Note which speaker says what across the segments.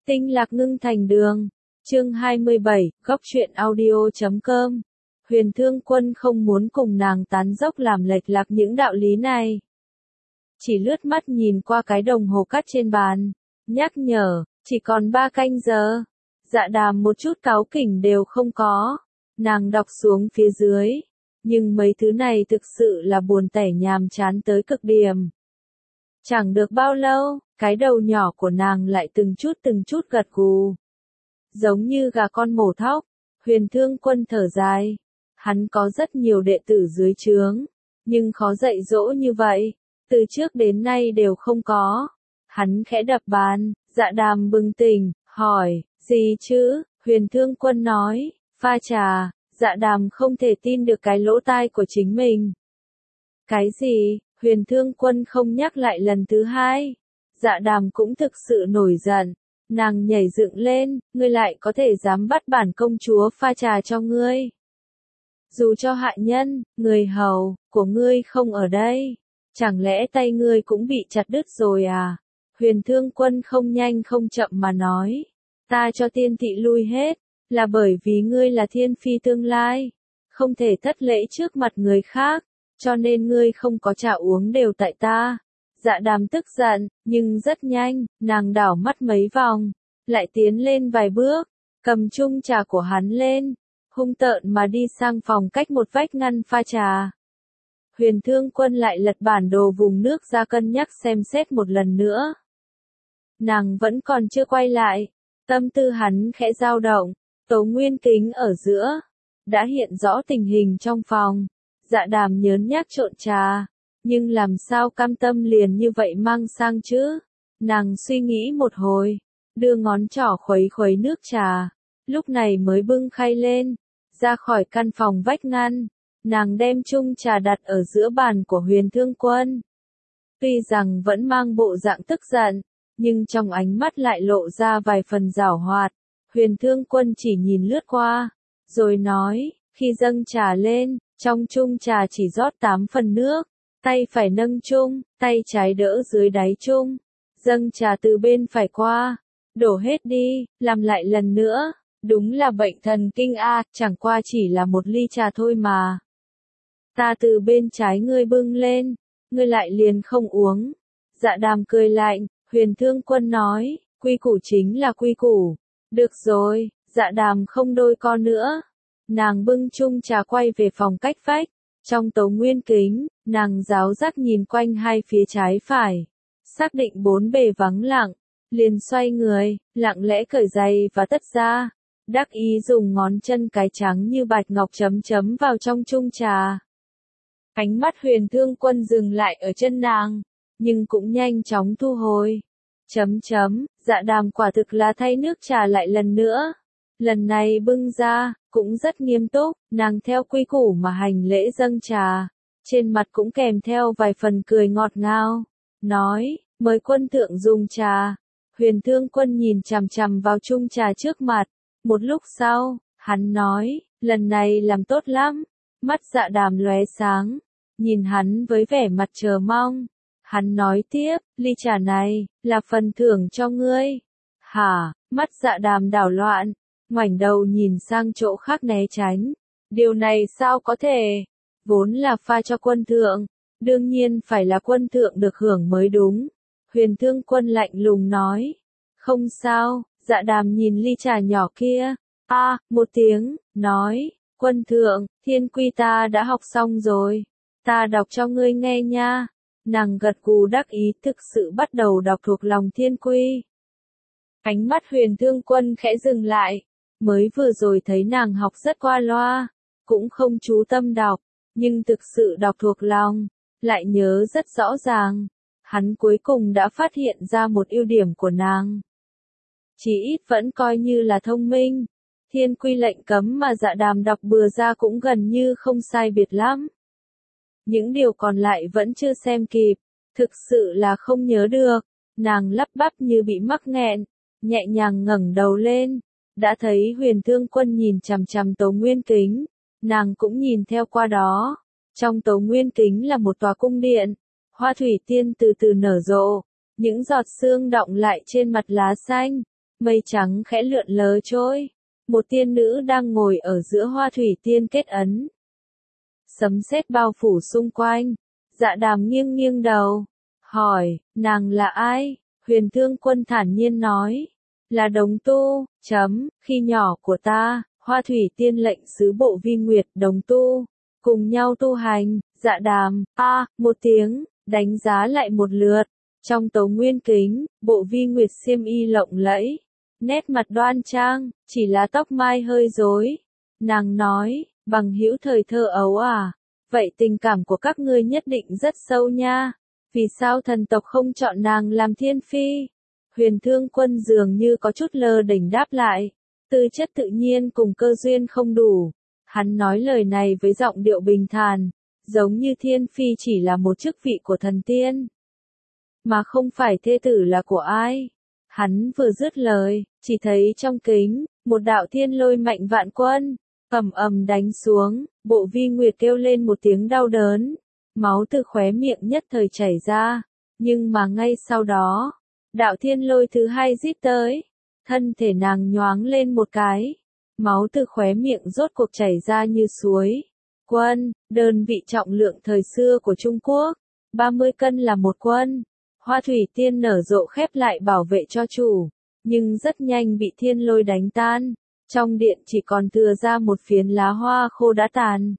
Speaker 1: Tinh lạc ngưng thành đường. Chương 27, góc truyện audio.com. Huyền Thương Quân không muốn cùng nàng tán dốc làm lệch lạc những đạo lý này. Chỉ lướt mắt nhìn qua cái đồng hồ cắt trên bàn, nhắc nhở, chỉ còn 3 canh giờ. Dạ Đàm một chút cáu kỉnh đều không có. Nàng đọc xuống phía dưới. Nhưng mấy thứ này thực sự là buồn tẻ nhàm chán tới cực điểm. Chẳng được bao lâu, cái đầu nhỏ của nàng lại từng chút gật gù. Giống như gà con mổ thóc, Huyền Thương Quân thở dài. Hắn có rất nhiều đệ tử dưới trướng, nhưng khó dạy dỗ như vậy, từ trước đến nay đều không có. Hắn khẽ đập bàn, Dạ Đàm bừng tỉnh, hỏi, gì chứ? Huyền Thương Quân nói, pha trà. Dạ Đàm không thể tin được cái lỗ tai của chính mình. Cái gì? Huyền Thương Quân không nhắc lại lần thứ hai. Dạ Đàm cũng thực sự nổi giận. Nàng nhảy dựng lên, ngươi lại có thể dám bắt bản công chúa pha trà cho ngươi. Dù cho hạ nhân, người hầu, của ngươi không ở đây. Chẳng lẽ tay ngươi cũng bị chặt đứt rồi à? Huyền Thương Quân không nhanh không chậm mà nói. Ta cho tiên thị lui hết, là bởi vì ngươi là thiên phi tương lai. Không thể thất lễ trước mặt người khác, cho nên ngươi không có trà uống đều tại ta. Dạ Đàm tức giận, nhưng rất nhanh, nàng đảo mắt mấy vòng, lại tiến lên vài bước, cầm chung trà của hắn lên, hung tợn mà đi sang phòng cách một vách ngăn pha trà. Huyền Thương Quân lại lật bản đồ vùng nước ra cân nhắc xem xét một lần nữa. Nàng vẫn còn chưa quay lại, tâm tư hắn khẽ dao động, Tố Nguyên Kính ở giữa, đã hiện rõ tình hình trong phòng. Dạ Đàm nhớn nhác trộn trà, nhưng làm sao cam tâm liền như vậy mang sang chứ? Nàng suy nghĩ một hồi, đưa ngón trỏ khuấy khuấy nước trà, lúc này mới bưng khay lên, ra khỏi căn phòng vách ngăn, nàng đem chung trà đặt ở giữa bàn của Huyền Thương Quân. Tuy rằng vẫn mang bộ dạng tức giận, nhưng trong ánh mắt lại lộ ra vài phần giảo hoạt. Huyền Thương Quân chỉ nhìn lướt qua, rồi nói, khi dâng trà lên, trong chung trà chỉ rót 8 phần nước, tay phải nâng chung, tay trái đỡ dưới đáy chung, dâng trà từ bên phải qua, đổ hết đi, làm lại lần nữa, đúng là bệnh thần kinh a, chẳng qua chỉ là một ly trà thôi mà. Ta từ bên trái ngươi bưng lên, ngươi lại liền không uống. Dạ Đàm cười lạnh, Huyền Thương Quân nói, quy củ chính là quy củ. Được rồi, Dạ Đàm không đôi co nữa. Nàng bưng chung trà quay về phòng cách vách. Trong Tố Nguyên Kính, nàng giáo giác nhìn quanh hai phía trái phải. Xác định bốn bề vắng lặng, liền xoay người, lặng lẽ cởi giày và tất ra. Đắc ý dùng ngón chân cái trắng như bạch ngọc chấm chấm vào trong chung trà. Ánh mắt Huyền Thương Quân dừng lại ở chân nàng, nhưng cũng nhanh chóng thu hồi. Dạ Đàm quả thực là thay nước trà lại lần nữa. Lần này bưng ra, cũng rất nghiêm túc, nàng theo quy củ mà hành lễ dâng trà. Trên mặt cũng kèm theo vài phần cười ngọt ngào. Nói, mời quân thượng dùng trà. Huyền Thương Quân nhìn chằm chằm vào chung trà trước mặt. Một lúc sau, hắn nói, lần này làm tốt lắm. Mắt Dạ Đàm lóe sáng, nhìn hắn với vẻ mặt chờ mong. Hắn nói tiếp, ly trà này, là phần thưởng cho ngươi. Hả, mắt Dạ Đàm đảo loạn, ngoảnh đầu nhìn sang chỗ khác né tránh. Điều này sao có thể? Vốn là pha cho quân thượng, đương nhiên phải là quân thượng được hưởng mới đúng. Huyền Thương Quân lạnh lùng nói. Không sao, Dạ Đàm nhìn ly trà nhỏ kia. Một tiếng, nói, quân thượng, thiên quy ta đã học xong rồi. Ta đọc cho ngươi nghe nha. Nàng gật gù đắc ý thực sự bắt đầu đọc thuộc lòng thiên quy. Ánh mắt Huyền Thương Quân khẽ dừng lại. Mới vừa rồi thấy nàng học rất qua loa, cũng không chú tâm đọc, nhưng thực sự đọc thuộc lòng, lại nhớ rất rõ ràng. Hắn cuối cùng đã phát hiện ra một ưu điểm của nàng. Chỉ ít vẫn coi như là thông minh. Thiên quy lệnh cấm mà Dạ Đàm đọc bừa ra cũng gần như không sai biệt lắm. Những điều còn lại vẫn chưa xem kịp, thực sự là không nhớ được. Nàng lắp bắp như bị mắc nghẹn, nhẹ nhàng ngẩng đầu lên, đã thấy Huyền Thương Quân nhìn chằm chằm Tố Nguyên Kính, nàng cũng nhìn theo qua đó. Trong Tố Nguyên Kính là một tòa cung điện, hoa thủy tiên từ từ nở rộ, những giọt sương đọng lại trên mặt lá xanh, Mây trắng khẽ lượn lờ trôi. Một tiên nữ đang ngồi ở giữa hoa thủy tiên kết ấn. Sấm sét bao phủ xung quanh. Dạ Đàm nghiêng nghiêng đầu. Hỏi, nàng là ai? Huyền Thương Quân thản nhiên nói. Là Đồng Tu, khi nhỏ của ta, hoa thủy tiên lệnh sứ Bộ Vi Nguyệt Đồng Tu. Cùng nhau tu hành, Dạ Đàm, một tiếng, đánh giá lại một lượt. Trong tấu nguyên kính, Bộ Vi Nguyệt xiêm y lộng lẫy. Nét mặt đoan trang, chỉ là tóc mai hơi rối. Nàng nói, bằng hữu thời thơ ấu à? Vậy tình cảm của các ngươi nhất định rất sâu nha. Vì sao thần tộc không chọn nàng làm thiên phi? Huyền Thương Quân dường như có chút lơ đễnh đáp lại. Tư chất tự nhiên cùng cơ duyên không đủ. Hắn nói lời này với giọng điệu bình thản, giống như thiên phi chỉ là một chức vị của thần tiên, mà không phải thê tử là của ai. Hắn vừa dứt lời, chỉ thấy trong kính, một đạo thiên lôi mạnh vạn quân, ầm ầm đánh xuống, Bộ Vi Nguyệt kêu lên một tiếng đau đớn, máu từ khóe miệng nhất thời chảy ra, nhưng mà ngay sau đó, đạo thiên lôi thứ hai rít tới, thân thể nàng nhoáng lên một cái, máu từ khóe miệng rốt cuộc chảy ra như suối. Quân, đơn vị trọng lượng thời xưa của Trung Quốc, 30 cân là một quân. Hoa thủy tiên nở rộ khép lại bảo vệ cho chủ, nhưng rất nhanh bị thiên lôi đánh tan. Trong điện chỉ còn thừa ra một phiến lá hoa khô đã tàn.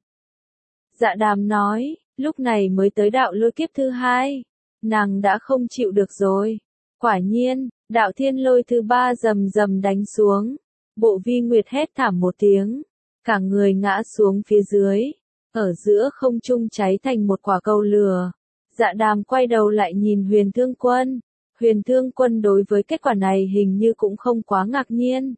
Speaker 1: Dạ Đàm nói, lúc này mới tới đạo lôi kiếp thứ hai. Nàng đã không chịu được rồi. Quả nhiên, đạo thiên lôi thứ ba rầm rầm đánh xuống. Bộ Vi Nguyệt hét thảm một tiếng. Cả người ngã xuống phía dưới. Ở giữa không trung cháy thành một quả cầu lửa. Dạ Đàm quay đầu lại nhìn Huyền Thương Quân. Huyền Thương Quân đối với kết quả này hình như cũng không quá ngạc nhiên.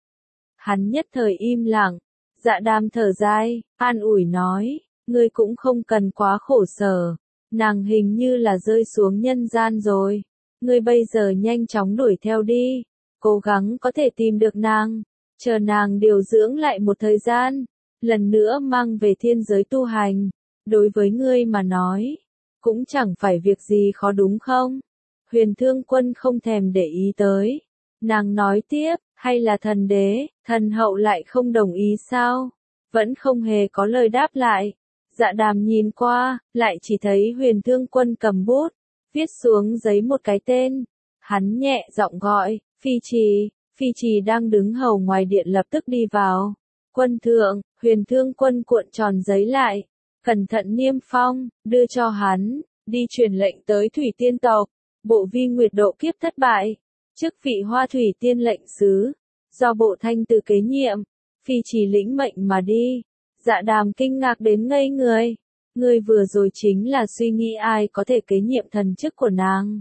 Speaker 1: Hắn nhất thời im lặng. Dạ Đàm thở dài, an ủi nói, ngươi cũng không cần quá khổ sở. Nàng hình như là rơi xuống nhân gian rồi. Ngươi bây giờ nhanh chóng đuổi theo đi. Cố gắng có thể tìm được nàng. Chờ nàng điều dưỡng lại một thời gian. Lần nữa mang về thiên giới tu hành. Đối với ngươi mà nói, cũng chẳng phải việc gì khó đúng không? Huyền Thương Quân không thèm để ý tới. Nàng nói tiếp, hay là thần đế, thần hậu lại không đồng ý sao? Vẫn không hề có lời đáp lại. Dạ Đàm nhìn qua, lại chỉ thấy Huyền Thương Quân cầm bút, viết xuống giấy một cái tên. Hắn nhẹ giọng gọi, Phi Trì. Phi Trì đang đứng hầu ngoài điện lập tức đi vào. Quân thượng, Huyền Thương Quân cuộn tròn giấy lại, cẩn thận niêm phong, đưa cho hắn, đi truyền lệnh tới Thủy Tiên tộc. Bộ Vi Nguyệt độ kiếp thất bại. Chức vị Hoa Thủy Tiên lệnh sứ, do Bộ Thanh Từ kế nhiệm. Phi Trì lĩnh mệnh mà đi. Dạ Đàm kinh ngạc đến ngây người. Người vừa rồi chính là suy nghĩ ai có thể kế nhiệm thần chức của nàng.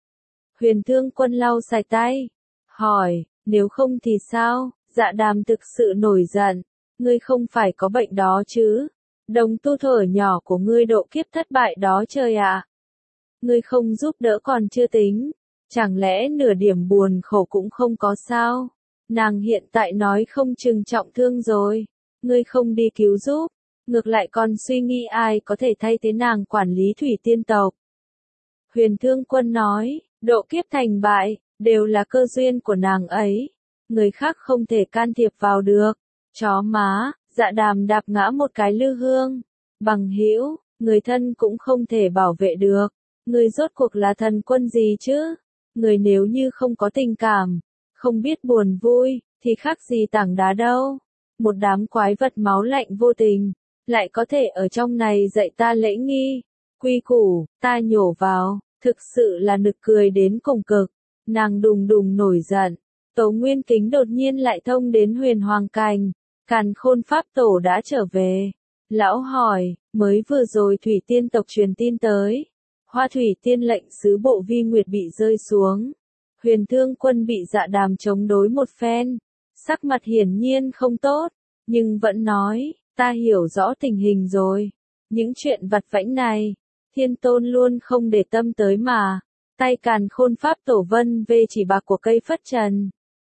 Speaker 1: Huyền Thương Quân lau sạch tay. Hỏi, nếu không thì sao? Dạ Đàm thực sự nổi giận. Ngươi không phải có bệnh đó chứ? Đồng Tu thở nhỏ của ngươi độ kiếp thất bại đó trời ạ. Ngươi không giúp đỡ còn chưa tính. Chẳng lẽ nửa điểm buồn khổ cũng không có sao? Nàng hiện tại nói không chừng trọng thương rồi. Ngươi không đi cứu giúp. Ngược lại còn suy nghĩ ai có thể thay thế nàng quản lý Thủy Tiên tộc. Huyền Thương Quân nói, độ kiếp thành bại, đều là cơ duyên của nàng ấy. Người khác không thể can thiệp vào được. Chó má, Dạ Đàm đạp ngã một cái lư hương. Bằng hữu, người thân cũng không thể bảo vệ được. Người rốt cuộc là thần quân gì chứ? Người nếu như không có tình cảm, không biết buồn vui, thì khác gì tảng đá đâu. Một đám quái vật máu lạnh vô tình, lại có thể ở trong này dạy ta lễ nghi, quy củ, ta nhổ vào, thực sự là nực cười đến cùng cực. Nàng đùng đùng nổi giận. Tấu Nguyên Kính đột nhiên lại thông đến Huyền Hoàng Cành. Càn Khôn Pháp Tổ đã trở về. Lão hỏi, mới vừa rồi Thủy Tiên tộc truyền tin tới. Hoa Thủy Tiên lệnh sứ Bộ Vi Nguyệt bị rơi xuống. Huyền Thương Quân bị Dạ Đàm chống đối một phen. Sắc mặt hiển nhiên không tốt, nhưng vẫn nói, ta hiểu rõ tình hình rồi. Những chuyện vặt vãnh này, Thiên Tôn luôn không để tâm tới mà. Tay Càn Khôn Pháp Tổ vân về chỉ bạc của cây phất trần.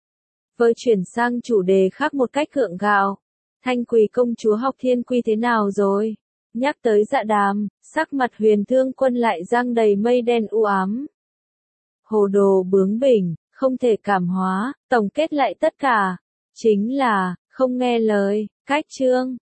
Speaker 1: Với chuyển sang chủ đề khác một cách gượng gạo. Thanh Quỳ công chúa Học Thiên Quy thế nào rồi? Nhắc tới Dạ Đàm, sắc mặt Huyền Thương Quân lại giăng đầy mây đen u ám. Hồ đồ bướng bỉnh, không thể cảm hóa, tổng kết lại tất cả, chính là, không nghe lời, cách chương.